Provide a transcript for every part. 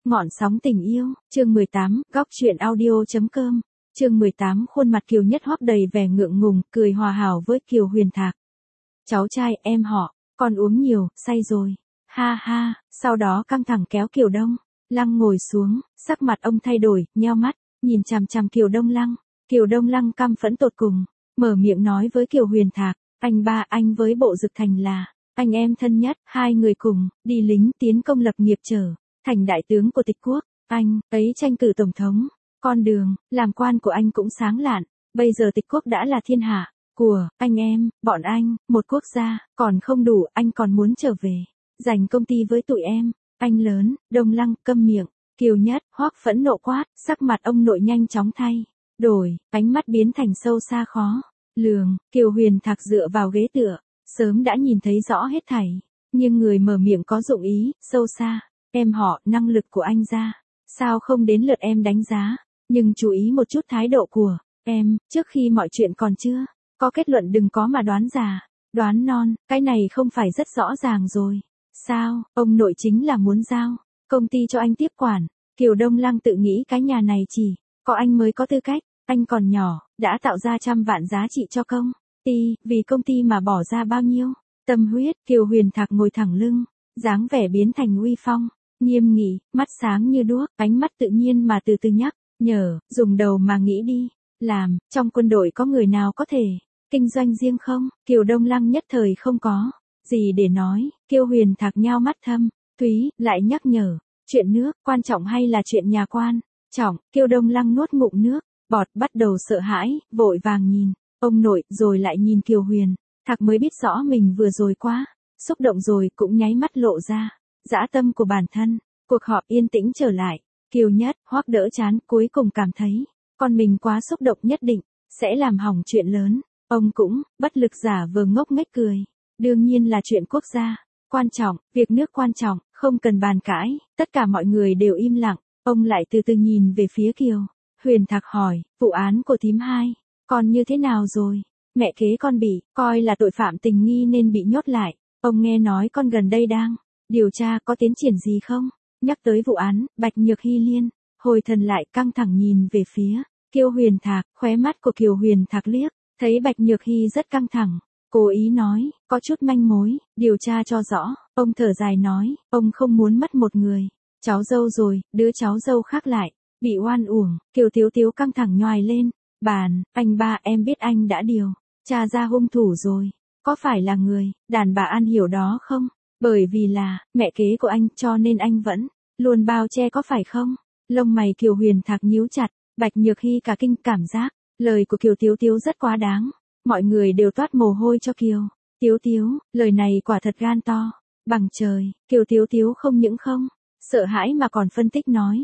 Ngọn sóng tình yêu, chương 18, góc truyện audio.com, chương 18 khuôn mặt Kiều Nhất Hoắc đầy vẻ ngượng ngùng, cười hòa hảo với Kiều Huyền Thạc. Cháu trai, em họ, con uống nhiều, say rồi. Ha ha, sau đó căng thẳng kéo Kiều Đông Lăng ngồi xuống, sắc mặt ông thay đổi, nheo mắt, nhìn chằm chằm Kiều Đông Lăng. Kiều Đông Lăng căm phẫn tột cùng, mở miệng nói với Kiều Huyền Thạc, anh ba anh với Bộ Dực Thành là anh em thân nhất, hai người cùng đi lính tiến công lập nghiệp trở thành đại tướng của Tịch quốc, anh ấy tranh cử tổng thống, con đường làm quan của anh cũng sáng lạn, bây giờ Tịch quốc đã là thiên hạ của anh em, bọn anh, một quốc gia, còn không đủ, anh còn muốn trở về giành công ty với tụi em. Anh lớn, Đông Lăng, câm miệng. Kiều Nhất Hoắc phẫn nộ quát, sắc mặt ông nội nhanh chóng thay đổi, ánh mắt biến thành sâu xa khó lường. Kiều Huyền Thạc dựa vào ghế tựa, sớm đã nhìn thấy rõ hết thảy, nhưng người mở miệng có dụng ý sâu xa. Em họ, năng lực của anh ra sao không đến lượt em đánh giá, nhưng chú ý một chút thái độ của em, trước khi mọi chuyện còn chưa có kết luận đừng có mà đoán già, đoán non, cái này không phải rất rõ ràng rồi. Sao, ông nội chính là muốn giao công ty cho anh tiếp quản. Kiều Đông Lăng tự nghĩ cái nhà này chỉ có anh mới có tư cách, anh còn nhỏ, đã tạo ra trăm vạn giá trị cho công ty, vì công ty mà bỏ ra bao nhiêu tâm huyết. Kiều Huyền Thạc ngồi thẳng lưng, dáng vẻ biến thành uy phong, nghiêm nghị, mắt sáng như đuốc, ánh mắt tự nhiên mà từ từ nhắc nhở, dùng đầu mà nghĩ đi, làm, trong quân đội có người nào có thể kinh doanh riêng không? Kiều Đông Lăng nhất thời không có gì để nói. Kiều Huyền Thạc nhao mắt thâm thúy, lại nhắc nhở, chuyện nước quan trọng hay là chuyện nhà quan trọng? Kiều Đông Lăng nuốt ngụm nước bọt, bắt đầu sợ hãi, vội vàng nhìn ông nội, rồi lại nhìn Kiều Huyền Thạc, mới biết rõ mình vừa rồi quá xúc động rồi, cũng nháy mắt lộ ra dã tâm của bản thân. Cuộc họp yên tĩnh trở lại, Kiều Nhất Hoắc đỡ chán, cuối cùng cảm thấy con mình quá xúc động, nhất định sẽ làm hỏng chuyện lớn. Ông cũng bất lực giả vờ ngốc nghếch cười. Đương nhiên là chuyện quốc gia quan trọng, việc nước quan trọng, không cần bàn cãi. Tất cả mọi người đều im lặng. Ông lại từ từ nhìn về phía Kiều Huyền Thạc hỏi, vụ án của thím hai, con như thế nào rồi? Mẹ kế con bị coi là tội phạm tình nghi nên bị nhốt lại. Ông nghe nói con gần đây đang điều tra, có tiến triển gì không? Nhắc tới vụ án Bạch Nhược Hy liên hồi thần lại, căng thẳng nhìn về phía Kiều Huyền Thạc. Khóe mắt của Kiều Huyền Thạc liếc thấy Bạch Nhược Hy rất căng thẳng, cố ý nói, có chút manh mối, điều tra cho rõ. Ông thở dài nói, ông không muốn mất một người cháu dâu rồi, đứa cháu dâu khác lại bị oan uổng. Kiều Tiếu Tiếu căng thẳng nhoài lên bàn, anh ba, em biết anh đã điều tra ra hung thủ rồi, có phải là người đàn bà An Hiểu đó không? Bởi vì là mẹ kế của anh cho nên anh vẫn luôn bao che, có phải không? Lông mày Kiều Huyền Thạc nhíu chặt. Bạch Nhược Hy cả kinh, cảm giác lời của Kiều Tiếu Tiếu rất quá đáng. Mọi người đều toát mồ hôi cho Kiều Tiếu Tiếu, lời này quả thật gan to bằng trời. Kiều Tiếu Tiếu không những không sợ hãi mà còn phân tích nói,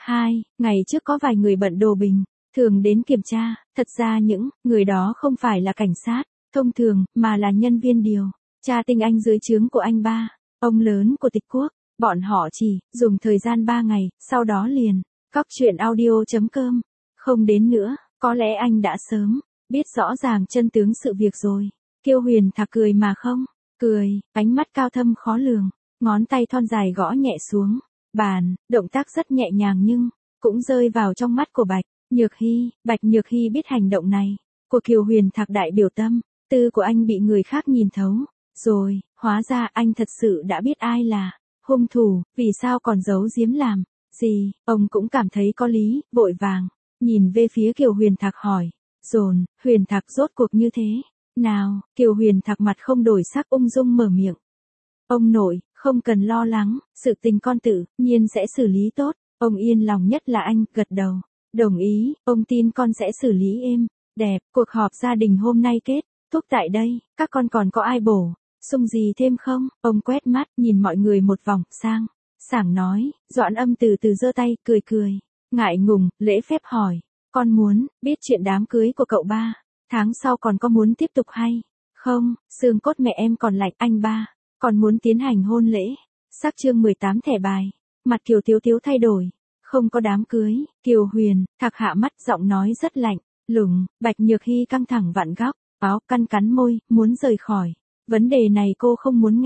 ngày trước có vài người bận đồ bình thường đến kiểm tra, thật ra những người đó không phải là cảnh sát thông thường, mà là nhân viên điều tra tinh anh dưới trướng của anh ba, ông lớn của Tịch quốc. Bọn họ chỉ dùng thời gian 3 ngày, sau đó liền góc truyện audio.com không đến nữa. Có lẽ anh đã sớm biết rõ ràng chân tướng sự việc rồi. Kiều Huyền Thạc cười mà không cười, ánh mắt cao thâm khó lường, ngón tay thon dài gõ nhẹ xuống bàn, động tác rất nhẹ nhàng nhưng cũng rơi vào trong mắt của Bạch Nhược Hy. Bạch Nhược Hy biết hành động này của Kiều Huyền Thạc đại biểu tâm tư của anh bị người khác nhìn thấu rồi, hóa ra anh thật sự đã biết ai là hung thủ, vì sao còn giấu giếm làm gì? Ông cũng cảm thấy có lý, vội vàng nhìn về phía Kiều Huyền Thạc hỏi, dồn, Huyền Thạc rốt cuộc như thế nào? Kiều Huyền Thạc mặt không đổi sắc, ung dung mở miệng, ông nội, không cần lo lắng, sự tình con tự nhiên sẽ xử lý tốt. Ông yên lòng nhất là anh, gật đầu đồng ý, ông tin con sẽ xử lý êm đẹp. Cuộc họp gia đình hôm nay kết thúc tại đây, các con còn có ai bổ sung gì thêm không? Ông quét mắt nhìn mọi người một vòng, sảng nói. Doãn Âm từ từ giơ tay, cười ngại ngùng, lễ phép hỏi, con muốn biết chuyện đám cưới của cậu ba tháng sau còn có muốn tiếp tục hay không? Xương cốt mẹ em còn lạnh, anh ba còn muốn tiến hành hôn lễ. Sắc chương 18 thẻ bài. Mặt Kiều Tiếu Tiếu thay đổi, không có đám cưới. Kiều Huyền Thạc hạ mắt, giọng nói rất lạnh lùng. Bạch Nhược Hy căng thẳng vặn góc áo, cắn môi, muốn rời khỏi vấn đề này. Cô không muốn nghe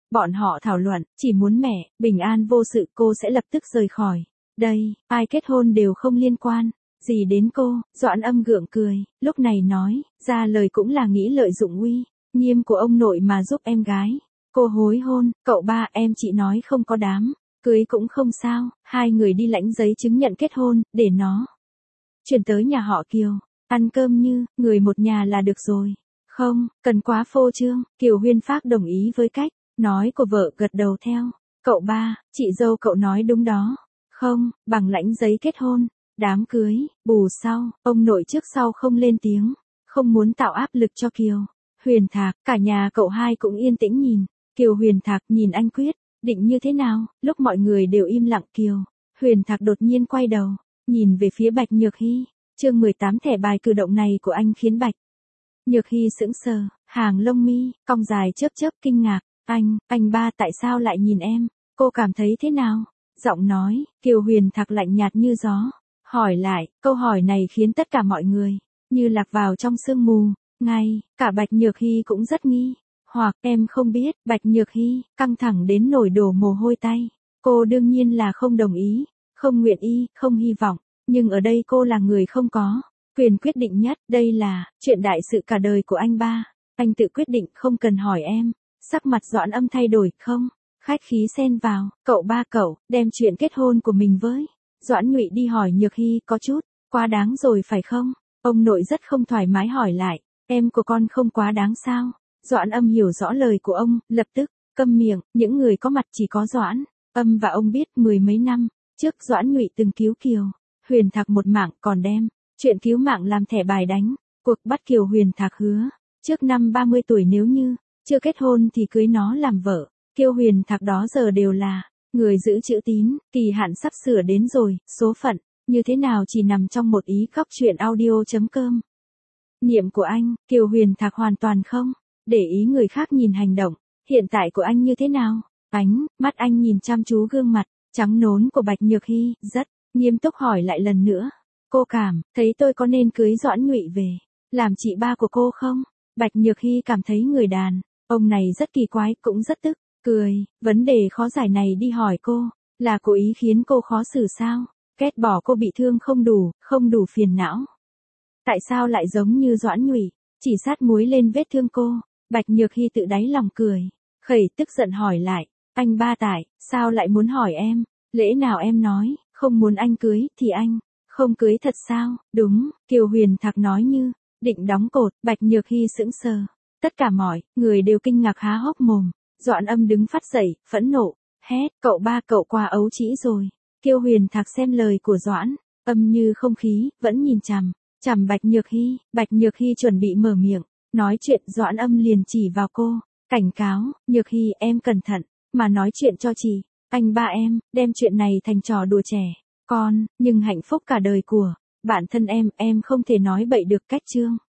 Bọn họ thảo luận, chỉ muốn mẹ, bình an vô sự cô sẽ lập tức rời khỏi. Đây, ai kết hôn đều không liên quan. Gì đến cô, Doãn Âm gượng cười, lúc này nói, ra lời cũng là nghĩ lợi dụng uy nghiêm của ông nội mà giúp em gái. Cô hối hôn, cậu ba em chị nói không có đám cưới cũng không sao, hai người đi lãnh giấy chứng nhận kết hôn, để nó chuyển tới nhà họ Kiều, ăn cơm như người một nhà là được rồi. Không, cần quá phô trương. Kiều Huyên Phác đồng ý với cách nói của vợ, gật đầu theo. Cậu ba, chị dâu cậu nói đúng đó. Không, bằng lãnh giấy kết hôn, đám cưới, bù sau, ông nội trước sau không lên tiếng, không muốn tạo áp lực cho Kiều Huyền Thạc. Cả nhà cậu hai cũng yên tĩnh nhìn. Kiều Huyền Thạc nhìn anh quyết định như thế nào. Lúc mọi người đều im lặng, Kiều Huyền Thạc đột nhiên quay đầu, nhìn về phía Bạch Nhược Hy. Chương 18. Thẻ bài cử động này của anh khiến Bạch Nhược Hy sững sờ, hàng lông mi cong dài chớp chớp kinh ngạc. Anh ba tại sao lại nhìn em? Cô cảm thấy thế nào? Giọng nói Kiều Huyền Thạc lạnh nhạt như gió, hỏi lại. Câu hỏi này khiến tất cả mọi người như lạc vào trong sương mù. Ngay cả Bạch Nhược Hy cũng rất nghi hoặc. Em không biết. Bạch Nhược Hy căng thẳng đến nổi đổ mồ hôi tay. Cô đương nhiên là không đồng ý, không nguyện ý, không hy vọng. Nhưng ở đây cô là người không có quyền quyết định nhất. Đây là chuyện đại sự cả đời của anh ba. Anh tự quyết định, không cần hỏi em. Sắc mặt Doãn Âm thay đổi, không khách khí xen vào. Cậu ba cậu đem chuyện kết hôn của mình với Doãn Nhụy đi hỏi Nhược Hy có chút quá đáng rồi phải không? Ông nội rất không thoải mái hỏi lại. Em của con không quá đáng sao? Doãn Âm hiểu rõ lời của ông, lập tức câm miệng. Những người có mặt chỉ có Doãn Âm và ông biết. Mười mấy năm trước Doãn Nhụy từng cứu Kiều Huyền Thạc một mạng, còn đem chuyện cứu mạng làm thẻ bài đánh cuộc bắt Kiều Huyền Thạc hứa trước năm 30 tuổi nếu như chưa kết hôn thì cưới nó làm vợ. Kiều Huyền Thạc đó giờ đều là người giữ chữ tín. Kỳ hạn sắp sửa đến rồi, số phận như thế nào chỉ nằm trong một ý. Góc truyện audio.com. Niệm của anh. Kiều Huyền Thạc hoàn toàn không để ý người khác nhìn hành động hiện tại của anh như thế nào. Ánh mắt anh nhìn chăm chú gương mặt trắng nón của Bạch Nhược Hy, rất nghiêm túc hỏi lại lần nữa. Cô cảm thấy tôi có nên cưới Doãn Nhụy về làm chị ba của cô không? Bạch Nhược Hy cảm thấy người đàn ông này rất kỳ quái, cũng rất tức cười. Vấn đề khó giải này đi hỏi cô, là cố ý khiến cô khó xử sao? Ghét bỏ cô bị thương không đủ phiền não. Tại sao lại giống như Doãn Nhụy, chỉ sát muối lên vết thương cô? Bạch Nhược Hy tự đáy lòng cười, khẩy tức giận hỏi lại. Anh ba tại sao lại muốn hỏi em? Lẽ nào em nói không muốn anh cưới thì anh không cưới thật sao? Đúng, Kiều Huyền Thạc nói như định đóng cột. Bạch Nhược Hy sững sờ. Tất cả mọi người đều kinh ngạc há hốc mồm. Doãn Âm đứng phát dậy, phẫn nộ hét. Cậu ba cậu qua ấu trĩ rồi. Kiều Huyền Thạc xem lời của Doãn Âm như không khí, vẫn nhìn chằm Bạch Nhược Hy. Bạch Nhược Hy chuẩn bị mở miệng nói chuyện, Doãn Âm liền chỉ vào cô, cảnh cáo. Nhược Hy, em cẩn thận mà nói chuyện cho chị. Anh ba em đem chuyện này thành trò đùa trẻ con, nhưng hạnh phúc cả đời của bản thân em không thể nói bậy được. Cách chương